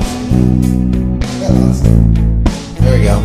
Got lost. There we go.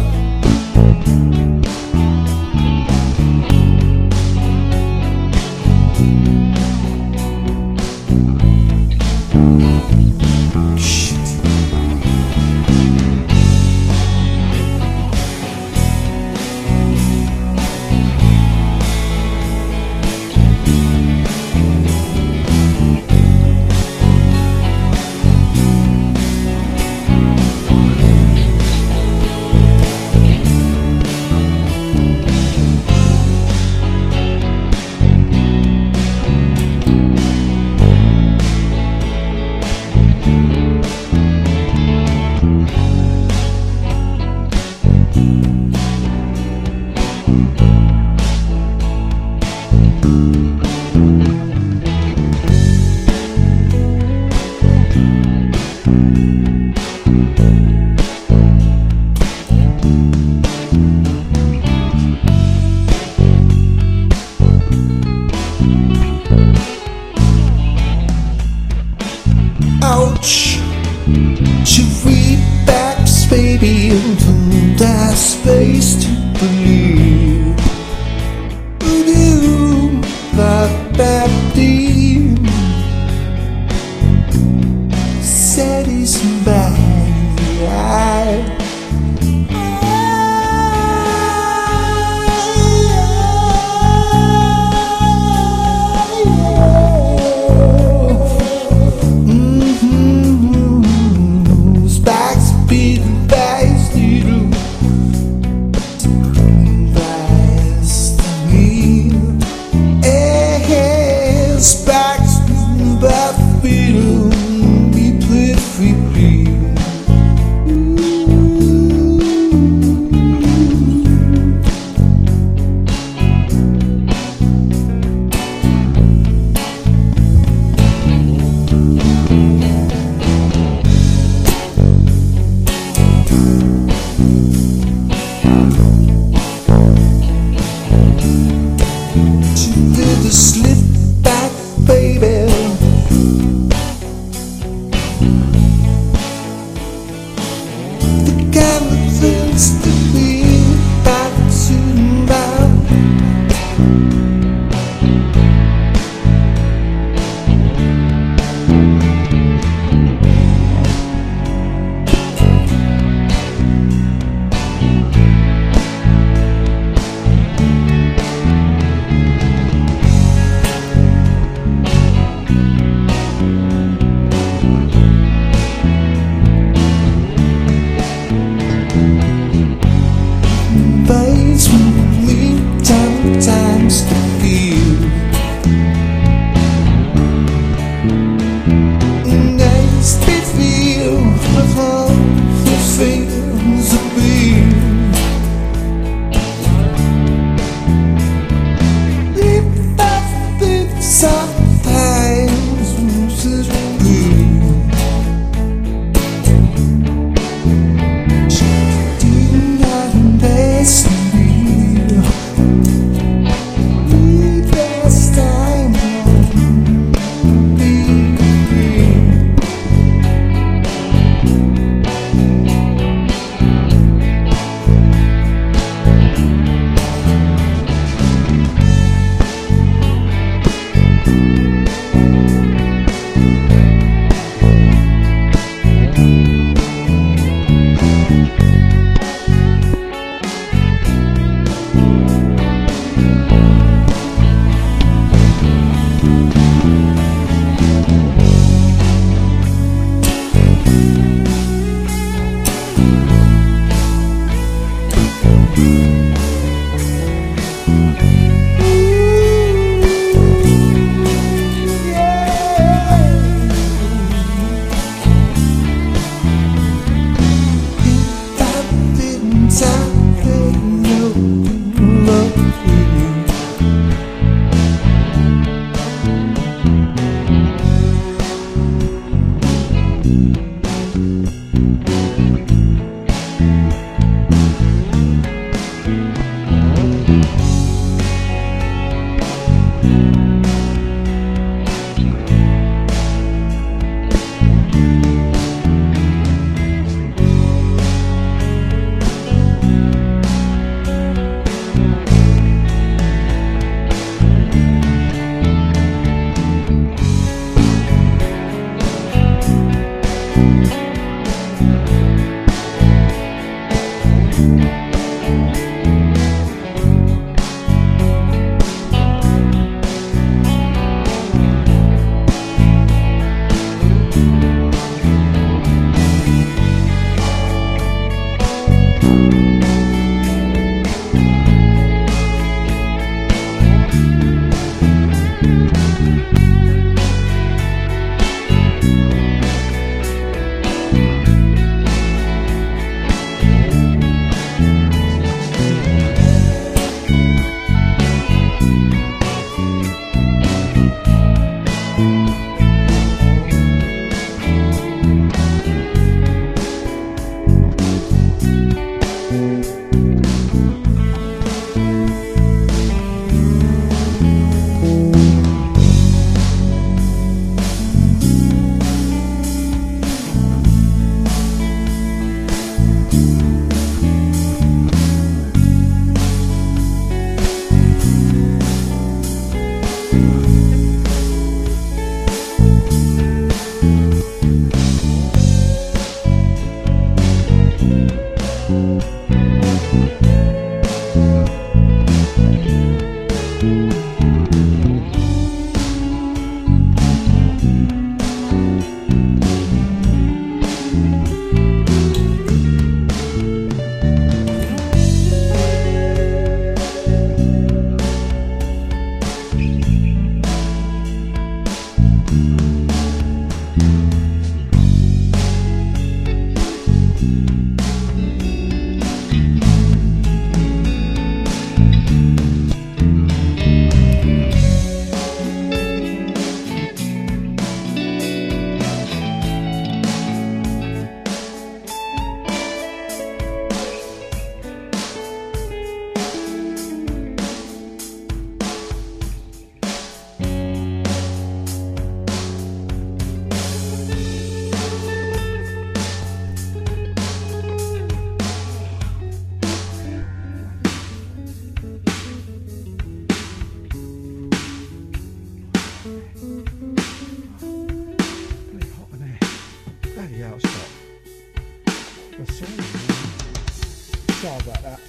Ouch! Should we backs, baby, into that space to believe? Voodoo, that deep said he's bad. Sparks, but feel me play free. She did the slip back, baby. The kind of things that we back to now. Fights with me times to feel. Nice to feel the heart that feels a beat. Leave that thing sometimes loses me. She did not invest. Yeah. Really hot in here. There you go, I'll stop. Sorry about that.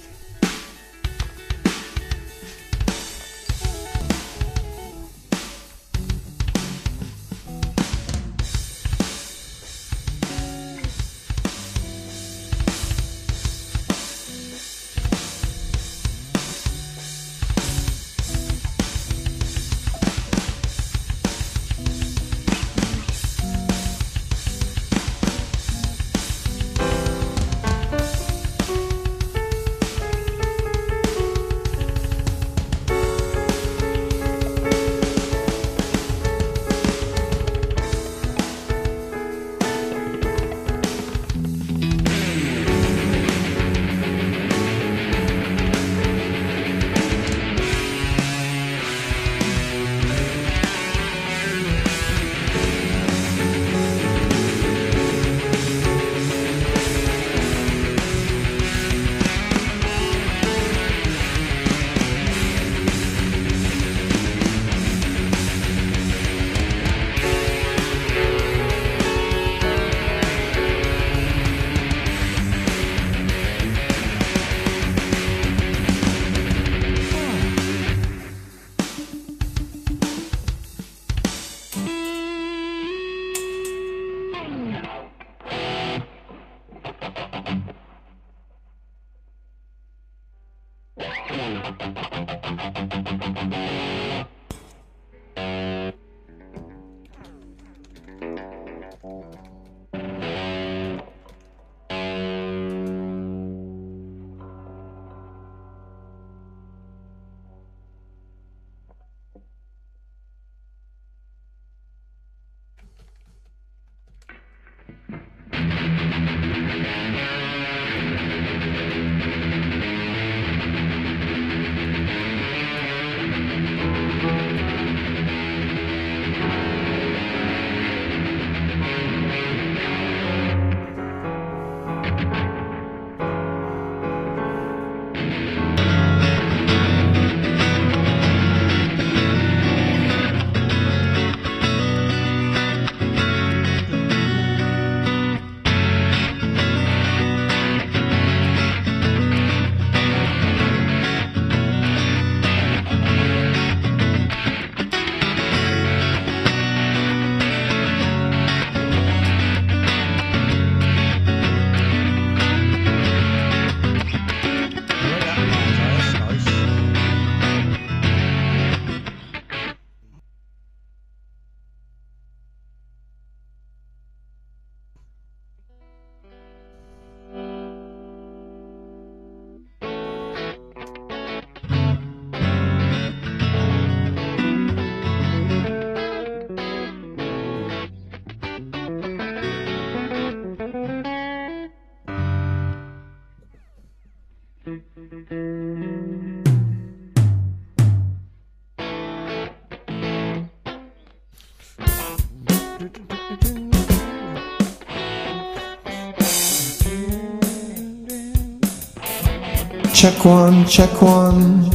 Check one, check one.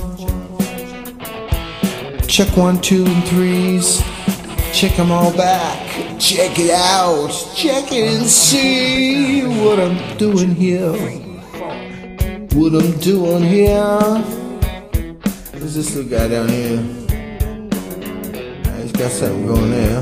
Check 1, 2, and 3s. Check them all back. Check it out. Check it and see what I'm doing here. What I'm doing here. Who's this little guy down here? He's got something going there.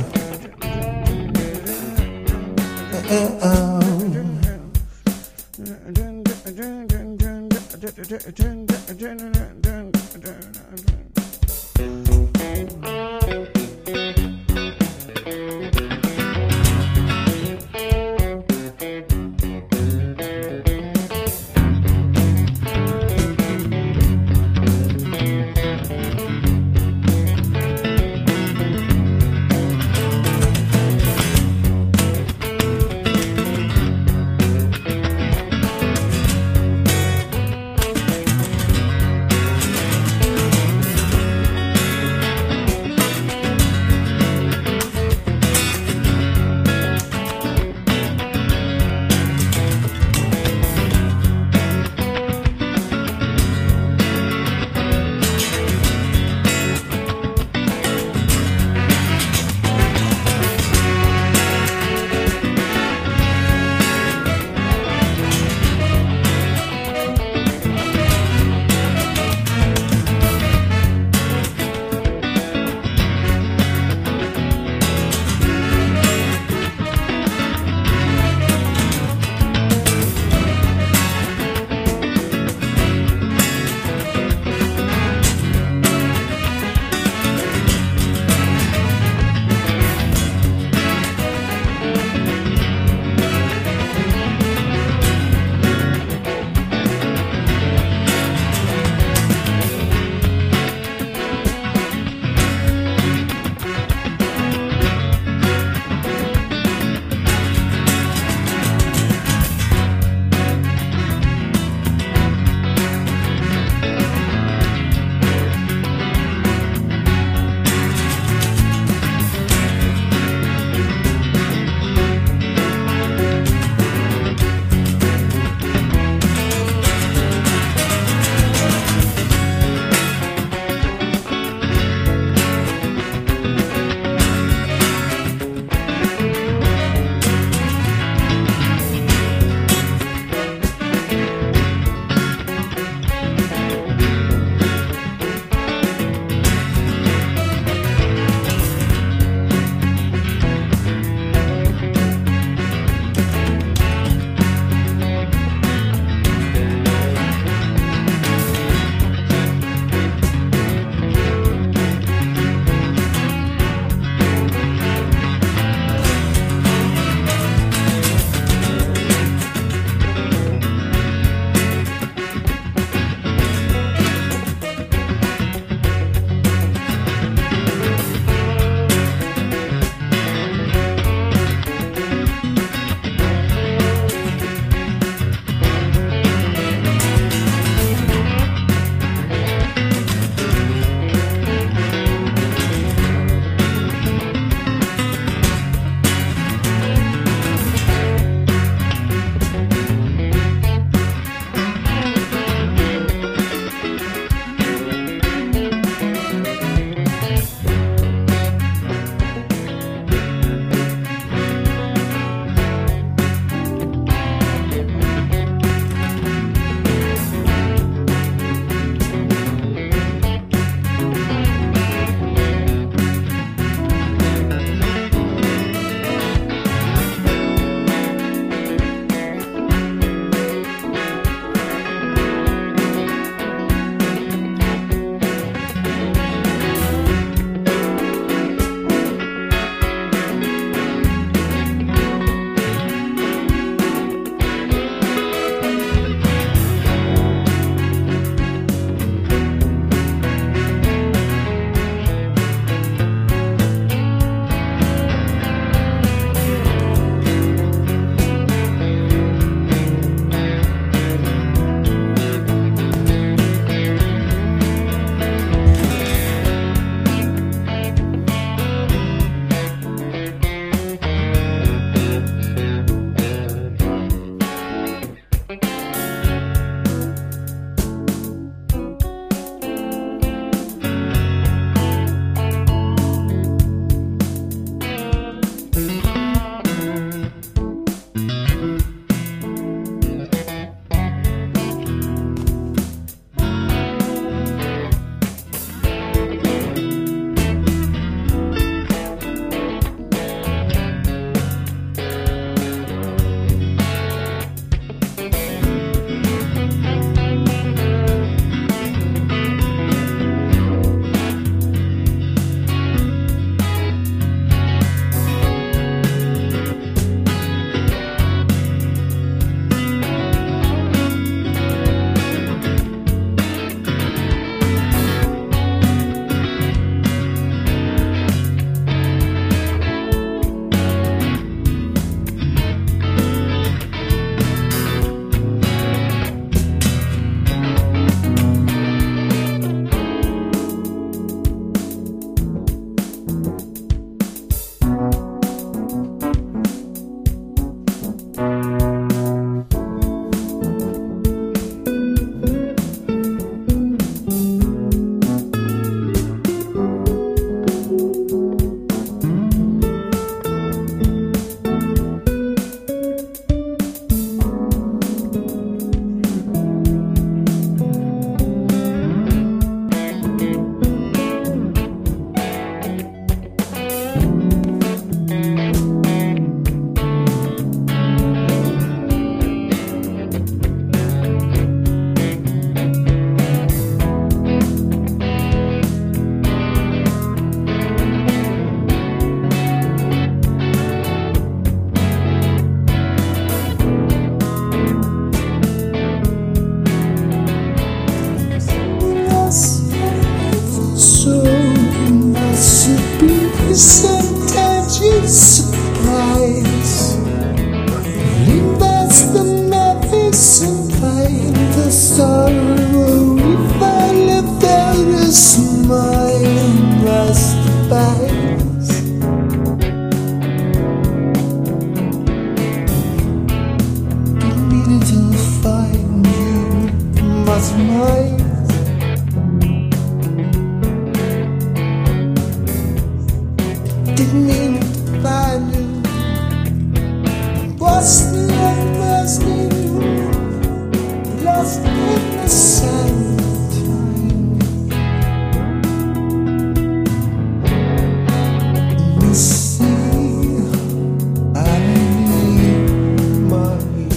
goodbyes. Didn't mean to find you, my smile. Didn't mean to find you. What's the lost in the sand of time? Missing, I need money.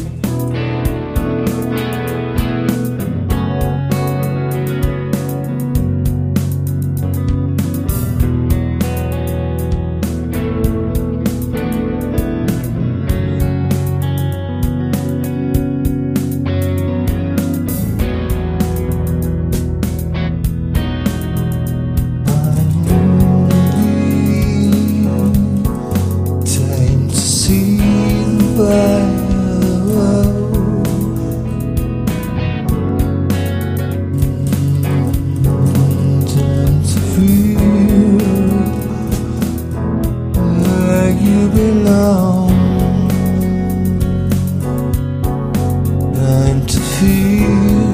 Time to feel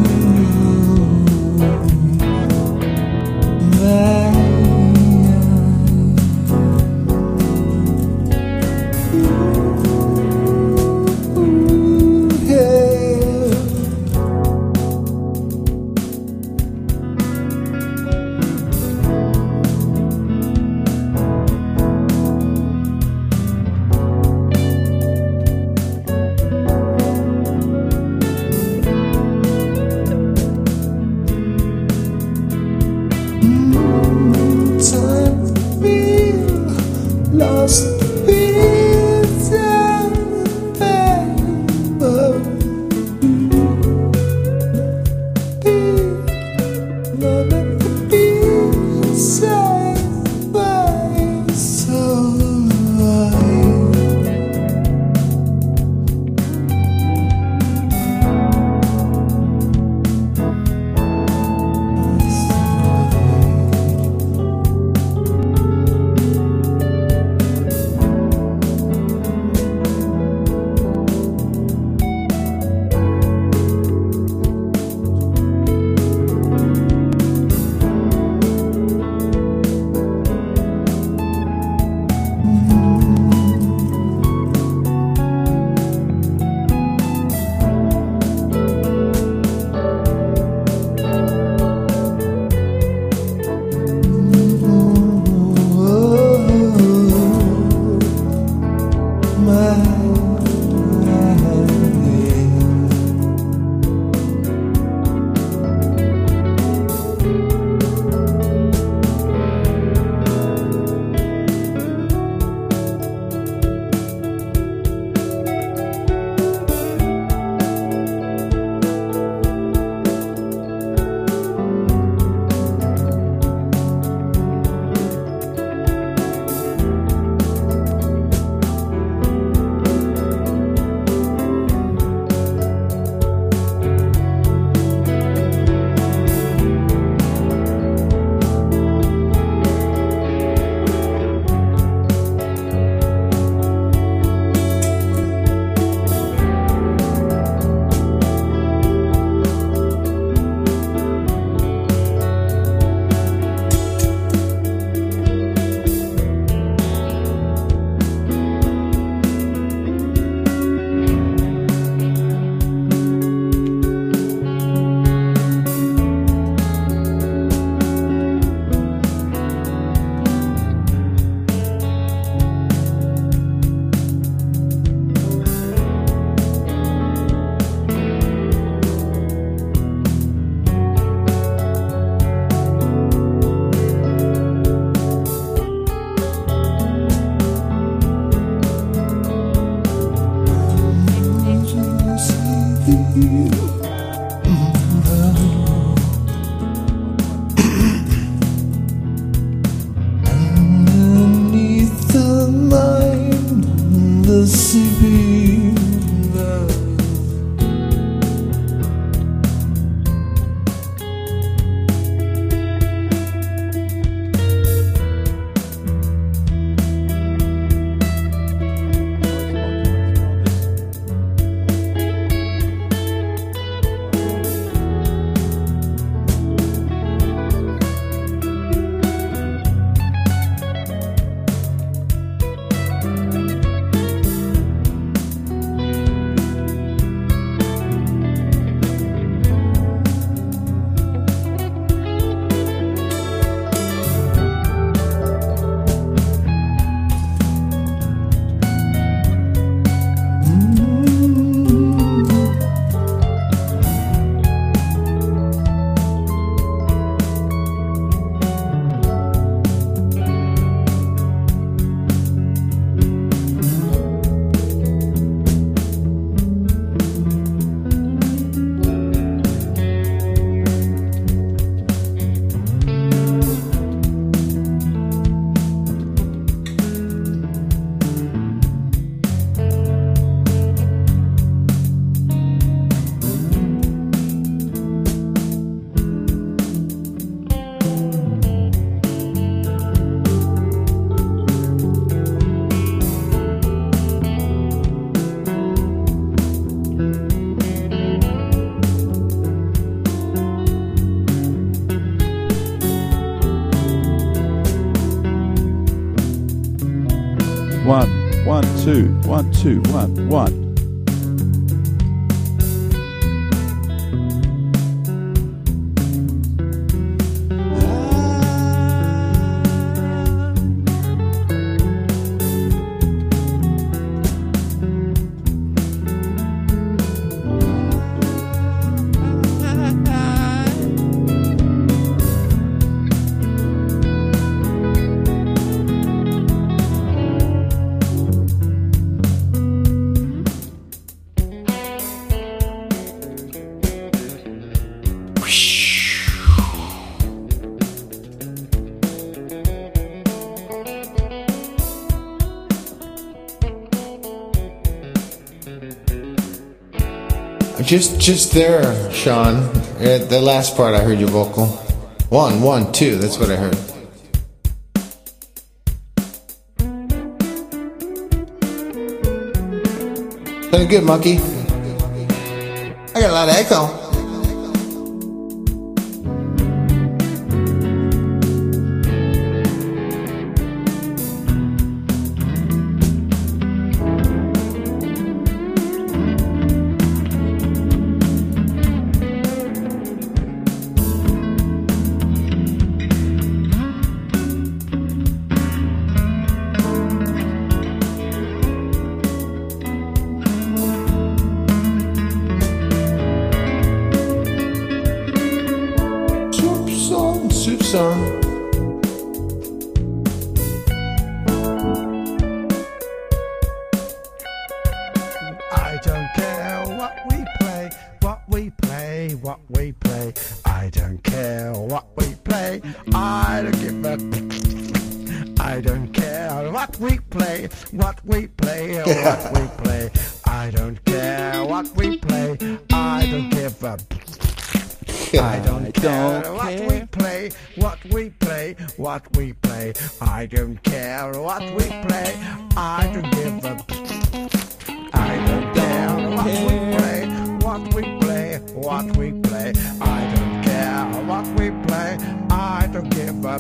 lost feels and remember. None of the peace and my soul. 1, 1, 2, 1, 2, 1, 1. Just there, Sean. At the last part, I heard your vocal. 1, 1, 2. That's what I heard. Sounded good, monkey. I got a lot of echo. Soup song. I don't care what we play, what we play, what we play. I don't care what we play. I don't give a. I don't care what we play, what we play, what we play. I don't care what we play. I don't give a. I don't care what we play, what we play, what we play. I don't care what we play. I don't give a. I don't care what we play, what we play, what we play. I don't care what we play. I don't give a.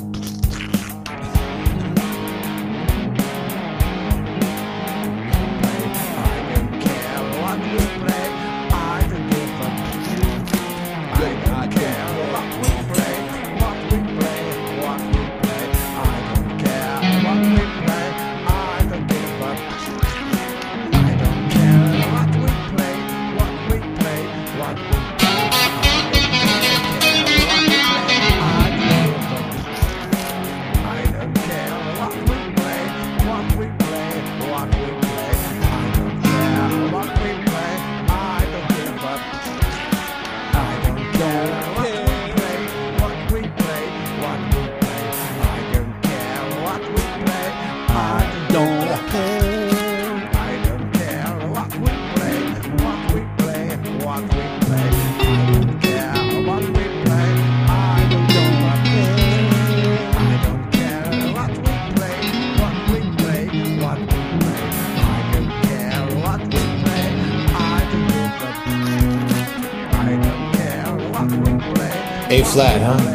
A flat, huh?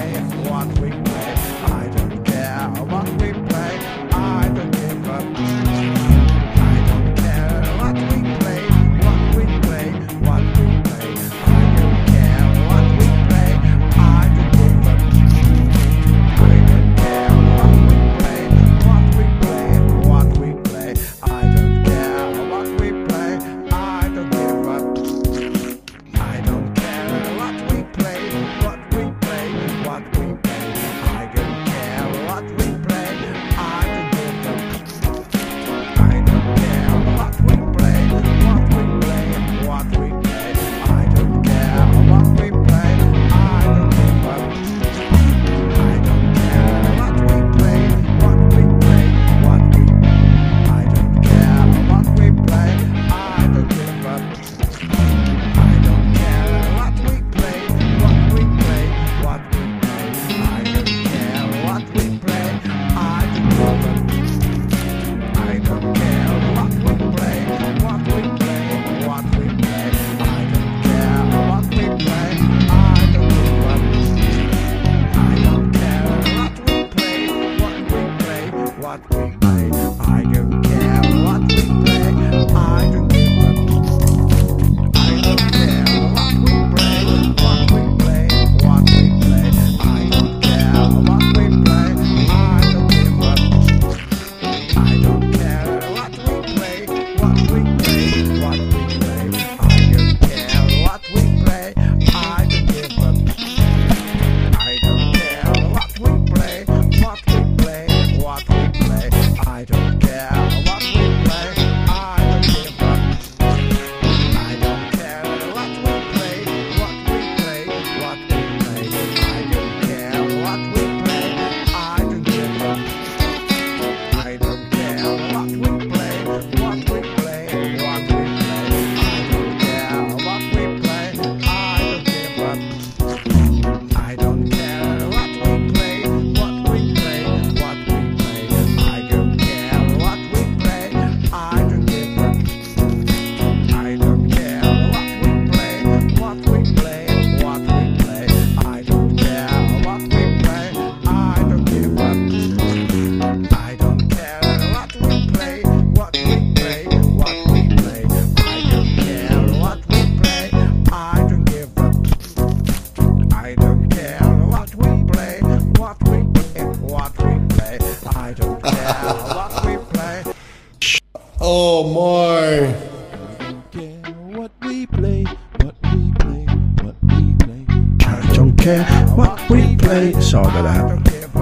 What we play, I don't care. I don't care what we play, what we play, what we play. I don't care what we play. I don't give up. I don't care what we play, what we play, what we play. I don't care what we play. I don't give up. I don't care what we play, what we play, what we play. I don't care what we play. I don't give up. I don't care what we play, what we play, what we play. I don't care what we play. I don't give up. I don't care what we play, what we play, what we play. I don't care what we play. I don't give up. I don't care what we play, what we play, what we play. I don't care what we play. I don't give up. I don't care what we play, what we play, what we play. I don't care what we play. I don't give up. I don't care what we play, what we play, what we play. I don't care what we play. Oh my. Care what we play, what we play, what we play. I don't care what we play. Sorry about that.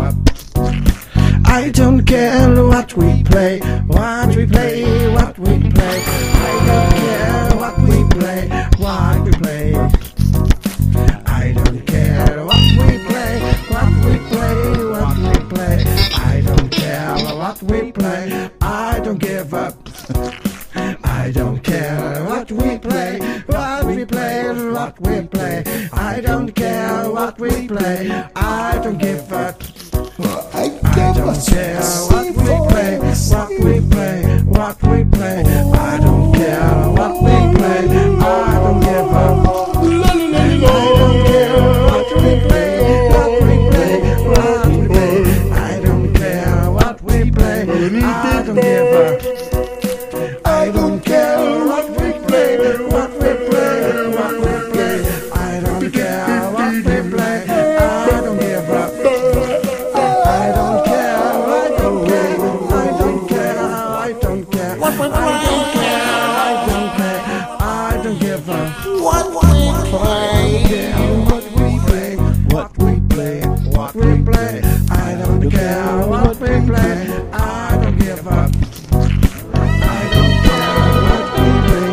I don't care what we play, what we play, what we play. I don't care what we play, what we play. I don't care what we play, what we play, what we play. I don't care what we play. I don't give up. I don't care what we play, what we play, what we play. I don't care what we play. I don't give up. I I don't care what we play, what we play, what we play. I don't care what we play. I don't give up. I don't care what we play, what we play, what we play. I don't care what we play. I don't give up. I don't care what we play, what we play, what we play. I don't care what we play. I don't give up. I don't care, I don't care, I don't care, I don't care, I don't care, I don't care, I don't give up. What we play? What we play, what we play, what we play. I don't care what we play. I don't give up. I don't care what we play,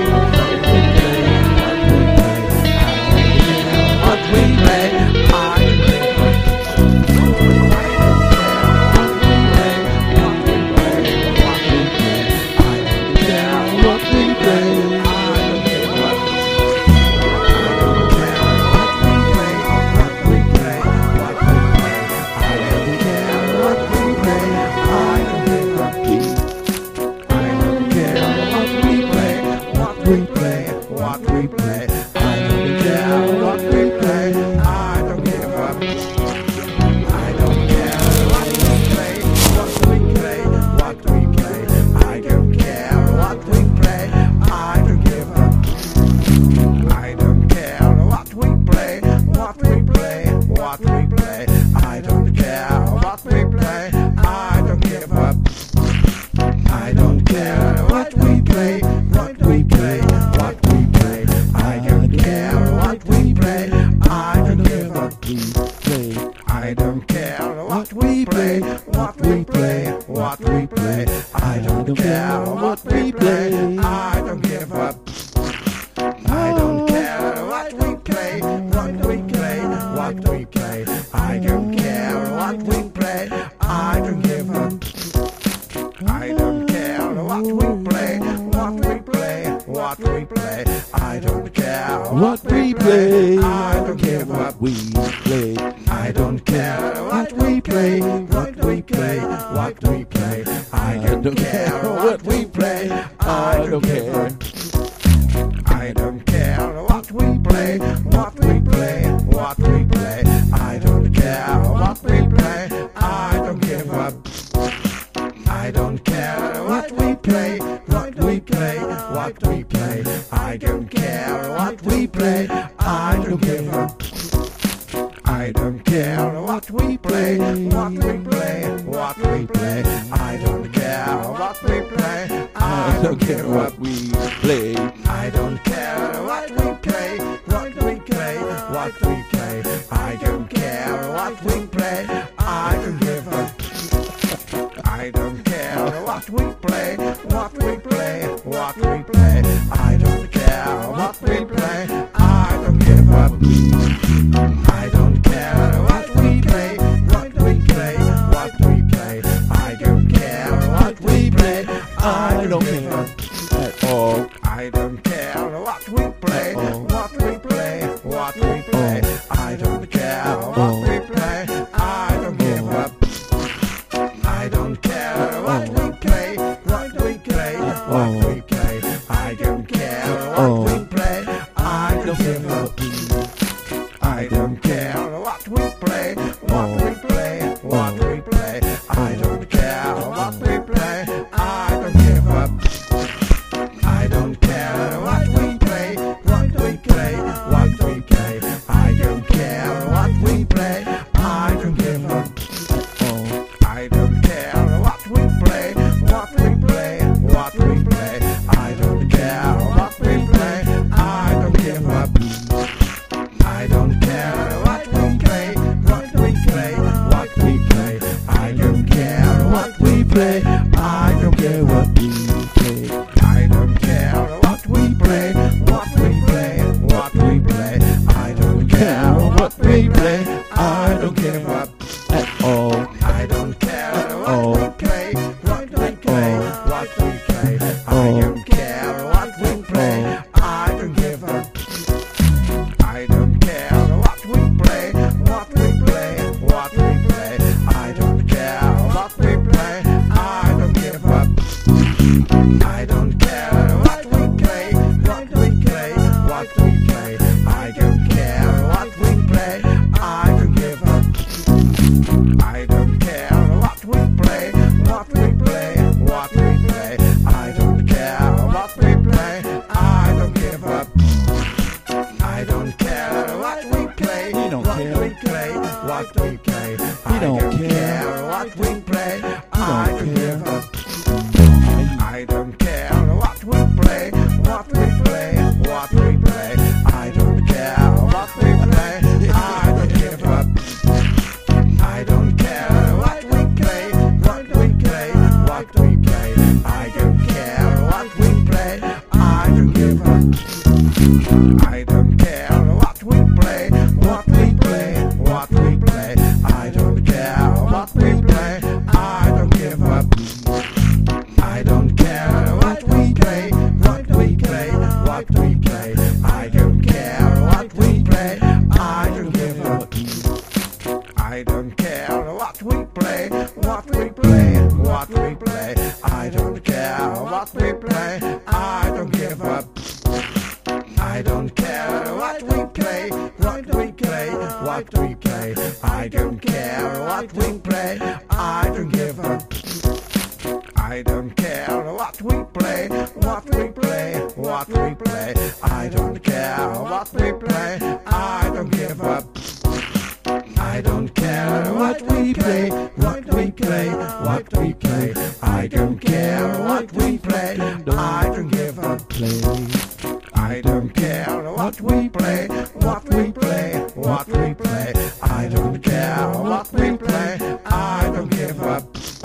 what we play, what we play. I don't care what we play. I don't give up. I don't care what we play, what we play, what we play. I don't care what we play. I don't give up. I don't care what we play, what we play, what we play. I don't care what we play. I don't give up. I don't care what we play, what we play, what we play. I don't care what we play. I don't give up. I don't care what we play, what we play, what we play. I don't care what we play. I don't give up. We play. I don't care what we play, what we play, what we play. I don't care what we play. I don't give up. I don't care what we play, what we play, what we play. I don't care what we play. I don't give up. I don't care what we play, what we play, what we play. I don't care what we play. I don't give up. I don't care what we play, what we play, what we play. I don't care what I don't care what we play. I don't care what we play, what we play, what we play. I don't care what we play. I don't give a. I don't care what we play, what we play, what we play. I don't care what we play. I don't give up. I don't care what we play, what we play, what we play. I don't care what we play. I don't care at all. I don't care what we play, what we play, what we play. I don't care what we play. I don't give up. I don't care what we play, what we play, what we play. I don't care what we play. I don't give up. I don't care what we play, what we play, what we play. I don't care what we play. I don't give up. I don't care what we play, what we play, what we play. I don't care what we play. I don't give up. I don't care what we play, what we play, what we play. I don't care what we play. I don't give up. I don't care what we play, what we play, what we play. I don't care what we play. I don't care what we play. I don't care what we play, what we play, what we play. I don't care what we play. I don't give up At all. I don't care what we play, what we play, what we play. I don't care what we play. I don't give up. I don't care what we play, what we play, what we play. I don't care what we play. I don't give up. I don't care what we play, what we play, what we play. I don't care what we play. I don't give up. I don't care what we play, what we play, what we play. I don't care what we play. I don't give up. I don't care what we play, We don't what care. we play, what we play. I don't don't care. care what we play. I don't care. give up. I don't care what we play, what we play, what we play. I don't care what we play. I don't give up. I don't care what we play, what we play, what we play. I don't care what we play. I don't give up. I don't care what we play, what we play, what we play. I don't care what we play. I don't give up. I don't care what we play, what we play, what we play. I don't care what we play. I don't give up. I don't care what we play, what we play, what we play. I don't care what we play. I don't give up. I don't care what we play, what we play, what we play. I don't care what we play. I don't give up. I don't care what we play, what we play, what we play. I don't care what we play. I don't give up. I don't care what we play, what we play, what we play. I don't care what we play. I don't give up. I don't care what we play, what we play, what we play. I don't care what we play. I don't give up.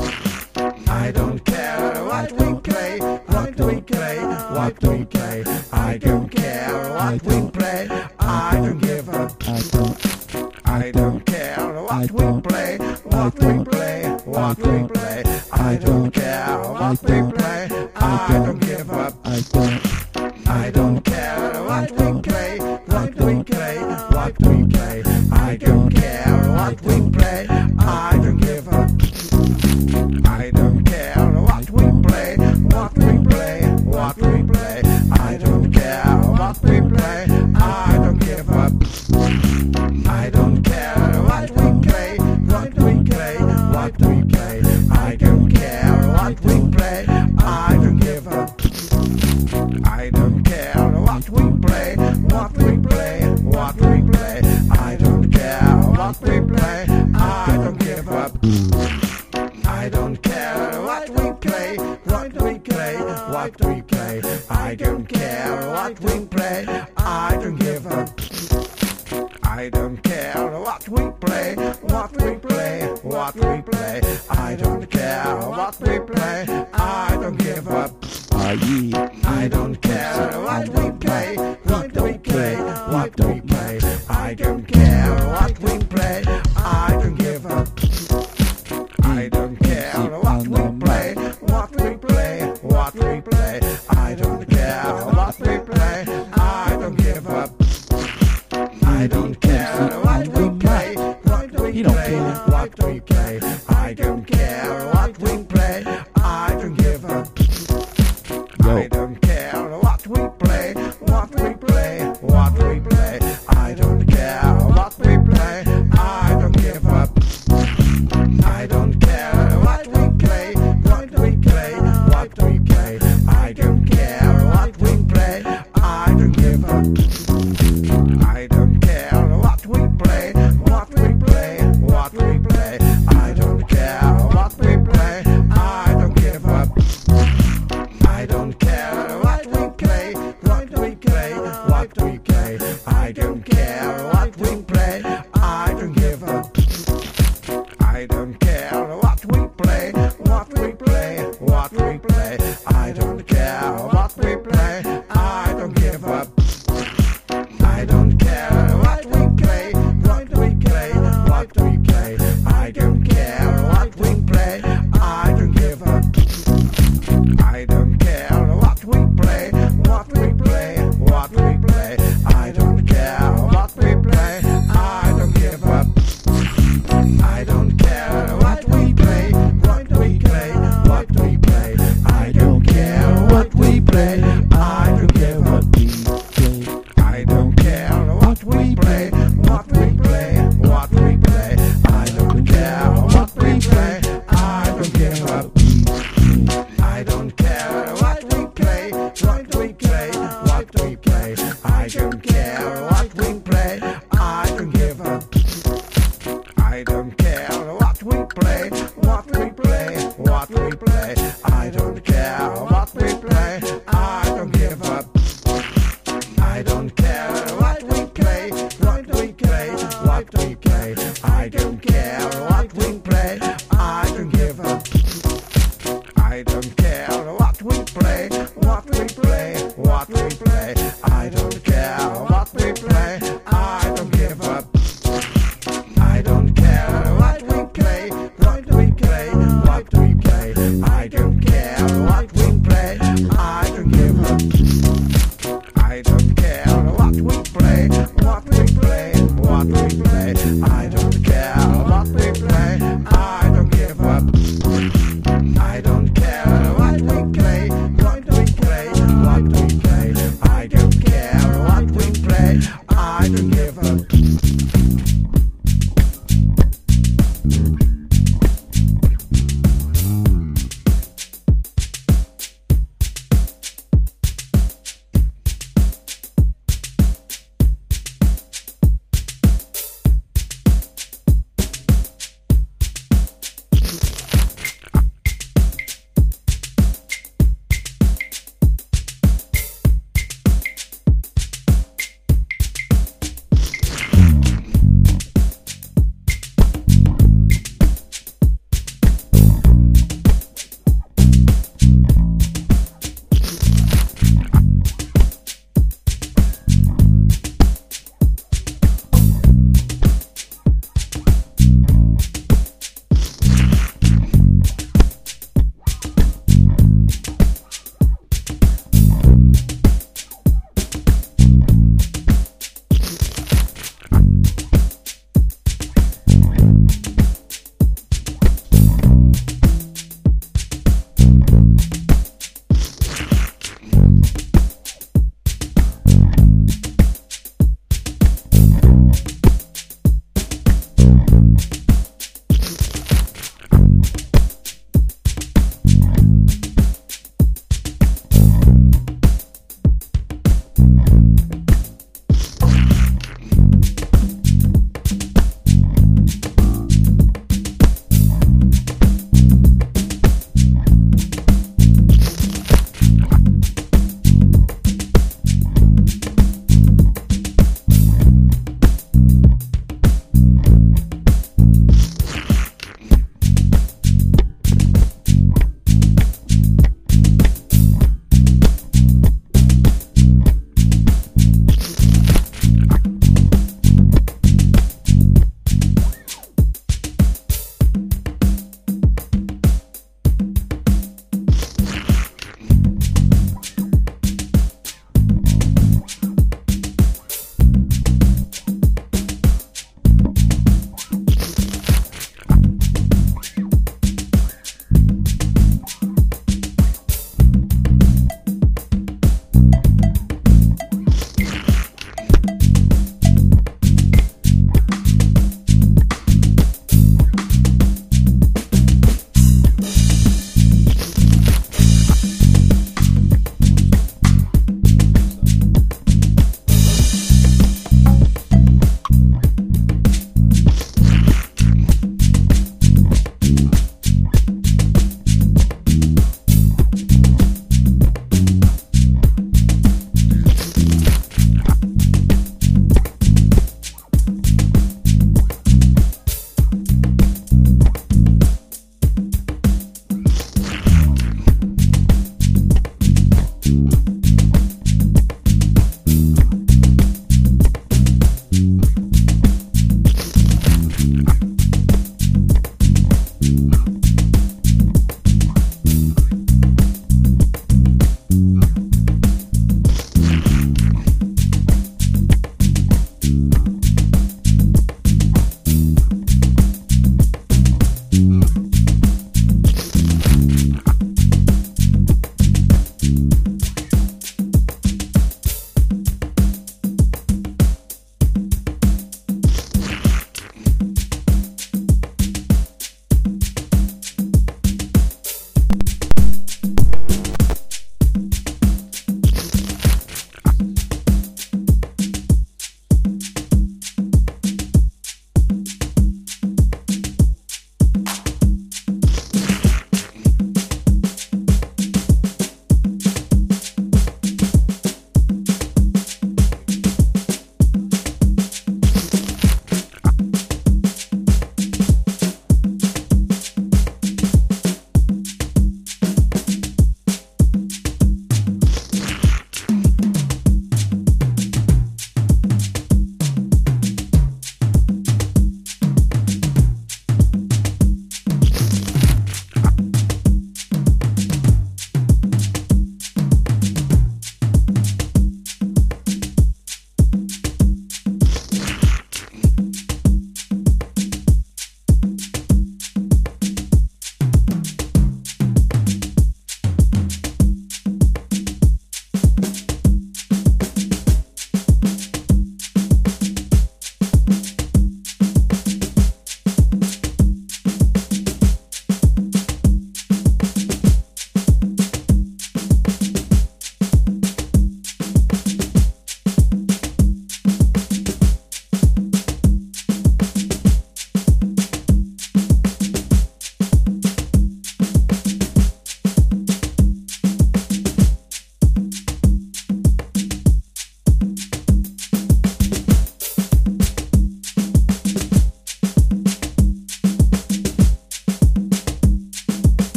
I don't care what we play, what we play, what we play. I don't care what we play. I don't give up. I don't care what we play, what we play, what we play. I don't care what we play. I don't give up. I don't care what we play, what we play, what we play. I don't care what we play. I don't give up. I don't care what we play, what we play, what we play. I don't care what we play. I don't give up. I don't care what we play, what we play, what we play. I don't care what we play. I don't give up. I don't care what we play, what we play, what we play. I don't care what we play. I don't give up. I don't care what we play, what we play, what we play. I don't care what we play. I don't give a. I don't care what we play, what we play, what we play. I don't care what we play. I don't give up. I don't care what we play, what we play, what we play. I don't care what we play. I don't give up. I don't care what we play, what we play, what we play. I don't care what we play. I don't give up. I don't care what we play, what we play, what we play. I don't care what we play. I don't give up. I don't care what we play, what we play, what we play. I don't care what we play. I don't give up. I don't care what we play, what we play, what we play. I don't care what we play. I don't give up. I don't care what we play, what we play, what we play. I don't care what we play. I don't give up. I don't care what we play, what we play, what we play. I don't care what we play. I don't give up. I don't care what we play, what we play, what we play. I don't care what we play. I don't give up. I don't care what we play, what we play, what we play. I don't care what we play. I don't give up. I don't care what we play, what we play, what we play. I don't care what we play. I don't give up. I don't care what we play, what we play, what we play. I don't care what we play. I don't give up. I don't care what we play, what we play, what we play. I don't care what we play. I don't give up. I don't care what we play, what we play, what we play. I don't care what we play. I don't give up. I don't care what we play, what we play, what we play. I don't care what we play. I don't give up. I don't care what we play, what we play, what we play. I don't care what we play. I don't give up. I don't care